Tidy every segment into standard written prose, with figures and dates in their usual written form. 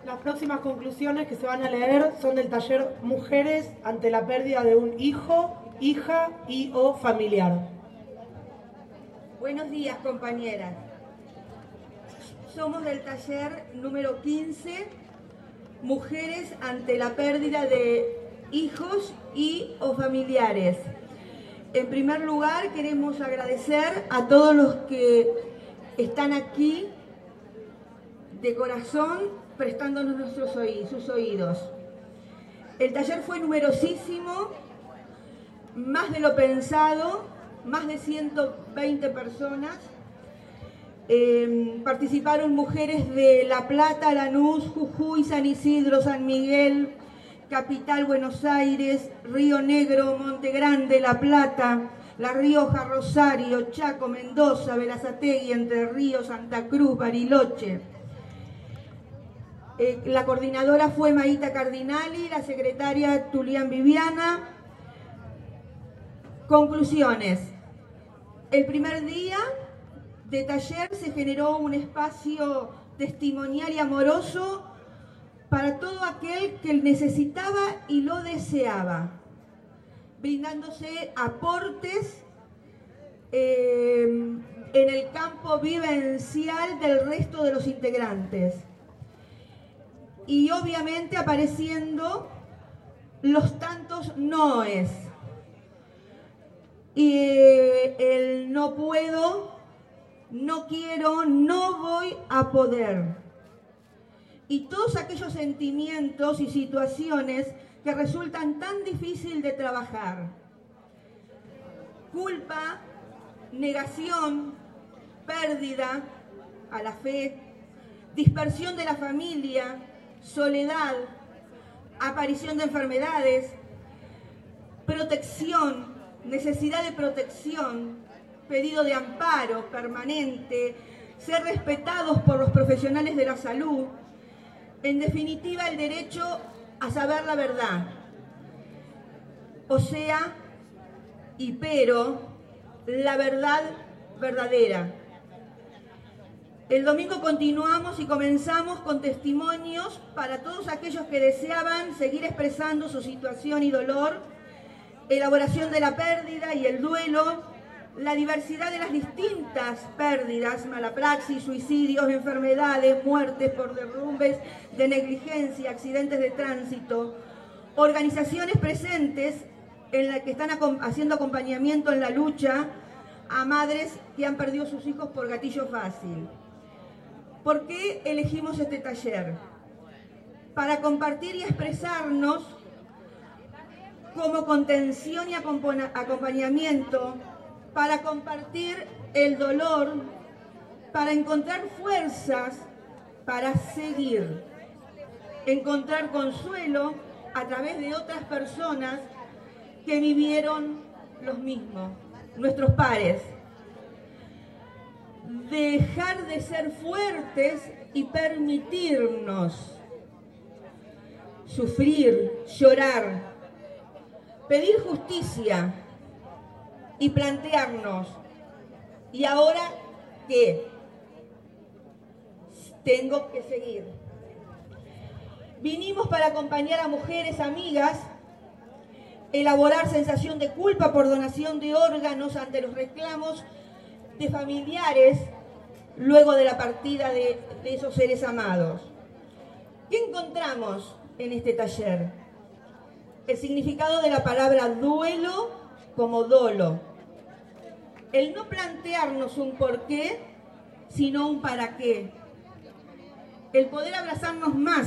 Las próximas conclusiones que se van a leer son del taller Mujeres ante la pérdida de un hijo, hija y o familiar. Buenos días, compañeras. Somos del taller número 15, Mujeres ante la pérdida de hijos y o familiares. En primer lugar, queremos agradecer a todos los que están aquí de corazón prestándonos sus oídos. El taller fue numerosísimo, más de lo pensado, más de 120 personas. Participaron mujeres de La Plata, Lanús, Jujuy, San Isidro, San Miguel, Capital, Buenos Aires, Río Negro, Monte Grande, La Plata, La Rioja, Rosario, Chaco, Mendoza, Berazategui, Entre Ríos, Santa Cruz, Bariloche. La coordinadora fue Maíta Cardinali, la secretaria Tulián Viviana. Conclusiones. El primer día de taller se generó un espacio testimonial y amoroso para todo aquel que necesitaba y lo deseaba, brindándose aportes en el campo vivencial del resto de los integrantes. Y obviamente apareciendo los tantos noes. Y el no puedo, no quiero, no voy a poder. Y todos aquellos sentimientos y situaciones que resultan tan difícil de trabajar. Culpa, negación, pérdida a la fe, dispersión de la familia, soledad, aparición de enfermedades, protección, necesidad de protección, pedido de amparo permanente, ser respetados por los profesionales de la salud, en definitiva el derecho a saber la verdad. O sea, y pero, la verdad verdadera. El domingo continuamos y comenzamos con testimonios para todos aquellos que deseaban seguir expresando su situación y dolor, elaboración de la pérdida y el duelo, la diversidad de las distintas pérdidas, mala praxis, suicidios, enfermedades, muertes por derrumbes de negligencia, accidentes de tránsito, organizaciones presentes en las que están haciendo acompañamiento en la lucha a madres que han perdido sus hijos por gatillo fácil. ¿Por qué elegimos este taller? Para compartir y expresarnos como contención y acompañamiento, para compartir el dolor, para encontrar fuerzas, para seguir, encontrar consuelo a través de otras personas que vivieron los mismos, nuestros pares. Dejar de ser fuertes y permitirnos sufrir, llorar, pedir justicia y plantearnos, ¿y ahora qué? Tengo que seguir. Vinimos para acompañar a mujeres amigas, elaborar sensación de culpa por donación de órganos ante los reclamos de familiares luego de la partida de esos seres amados. ¿Qué encontramos en este taller? El significado de la palabra duelo como dolo. El no plantearnos un por qué, sino un para qué. El poder abrazarnos más.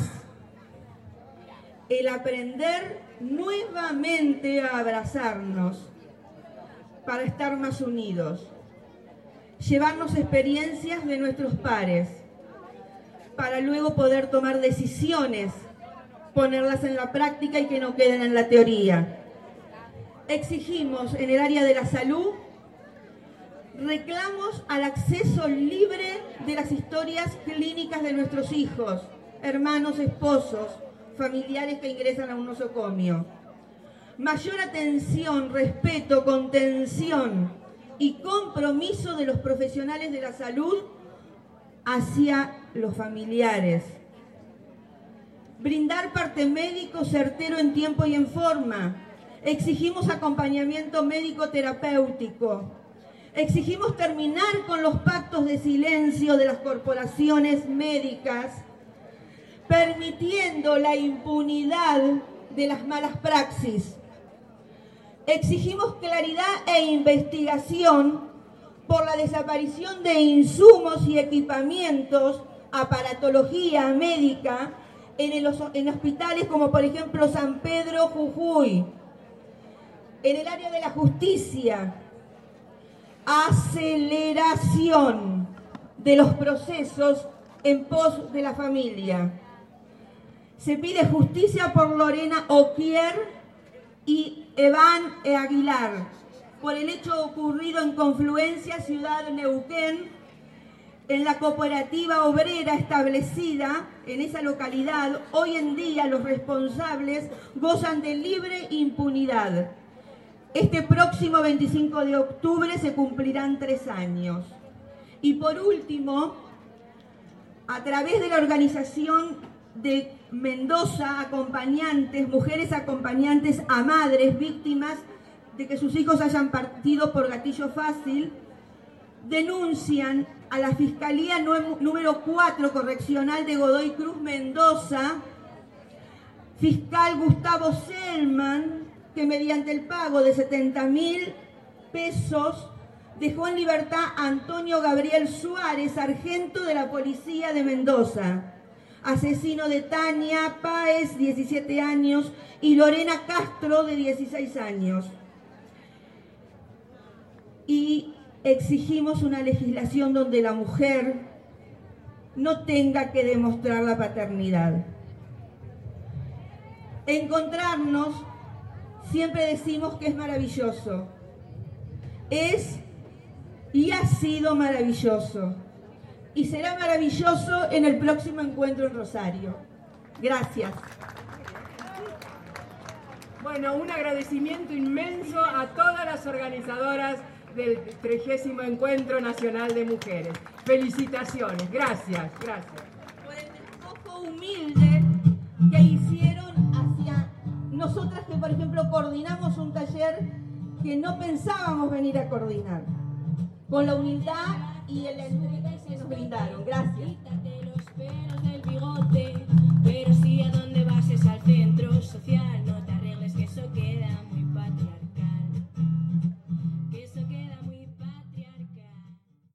El aprender nuevamente a abrazarnos para estar más unidos. Llevarnos experiencias de nuestros pares para luego poder tomar decisiones, ponerlas en la práctica y que no queden en la teoría. Exigimos en el área de la salud reclamos al acceso libre de las historias clínicas de nuestros hijos, hermanos, esposos, familiares que ingresan a un nosocomio. Mayor atención, respeto, contención y compromiso de los profesionales de la salud hacia los familiares. brindar parte médico certero en tiempo y en forma. Exigimos acompañamiento médico terapéutico. Exigimos terminar con los pactos de silencio de las corporaciones médicas, permitiendo la impunidad de las malas praxis. Exigimos claridad e investigación por la desaparición de insumos y equipamientos, aparatología médica, en hospitales como por ejemplo San Pedro, Jujuy. En el área de la justicia, aceleración de los procesos en pos de la familia. Se pide justicia por Lorena Oquier y Evan Aguilar por el hecho ocurrido en Confluencia, Ciudad Neuquén, en la cooperativa obrera establecida en esa localidad. Hoy en día los responsables gozan de libre impunidad. Este próximo 25 de octubre se cumplirán 3 años. Y por último, a través de la organización de Mendoza Acompañantes, mujeres acompañantes a madres víctimas de que sus hijos hayan partido por gatillo fácil, denuncian a la Fiscalía número 4 Correccional de Godoy Cruz, Mendoza, fiscal Gustavo Selman, que mediante el pago de 70.000 pesos dejó en libertad a Antonio Gabriel Suárez, sargento de la Policía de Mendoza, asesino de Tania Páez, 17 años, y Lorena Castro, de 16 años. Y exigimos una legislación donde la mujer no tenga que demostrar la paternidad. Encontrarnos, siempre decimos que es maravilloso. Es y ha sido maravilloso. Y será maravilloso en el próximo encuentro en Rosario. Gracias. Bueno, un agradecimiento inmenso a todas las organizadoras del 30º Encuentro Nacional de Mujeres. Felicitaciones. Gracias, gracias. Por el despojo humilde que hicieron hacia nosotras que, por ejemplo, coordinamos un taller que no pensábamos venir a coordinar. Con la humildad y el enfoque que nos brindaron. Gracias.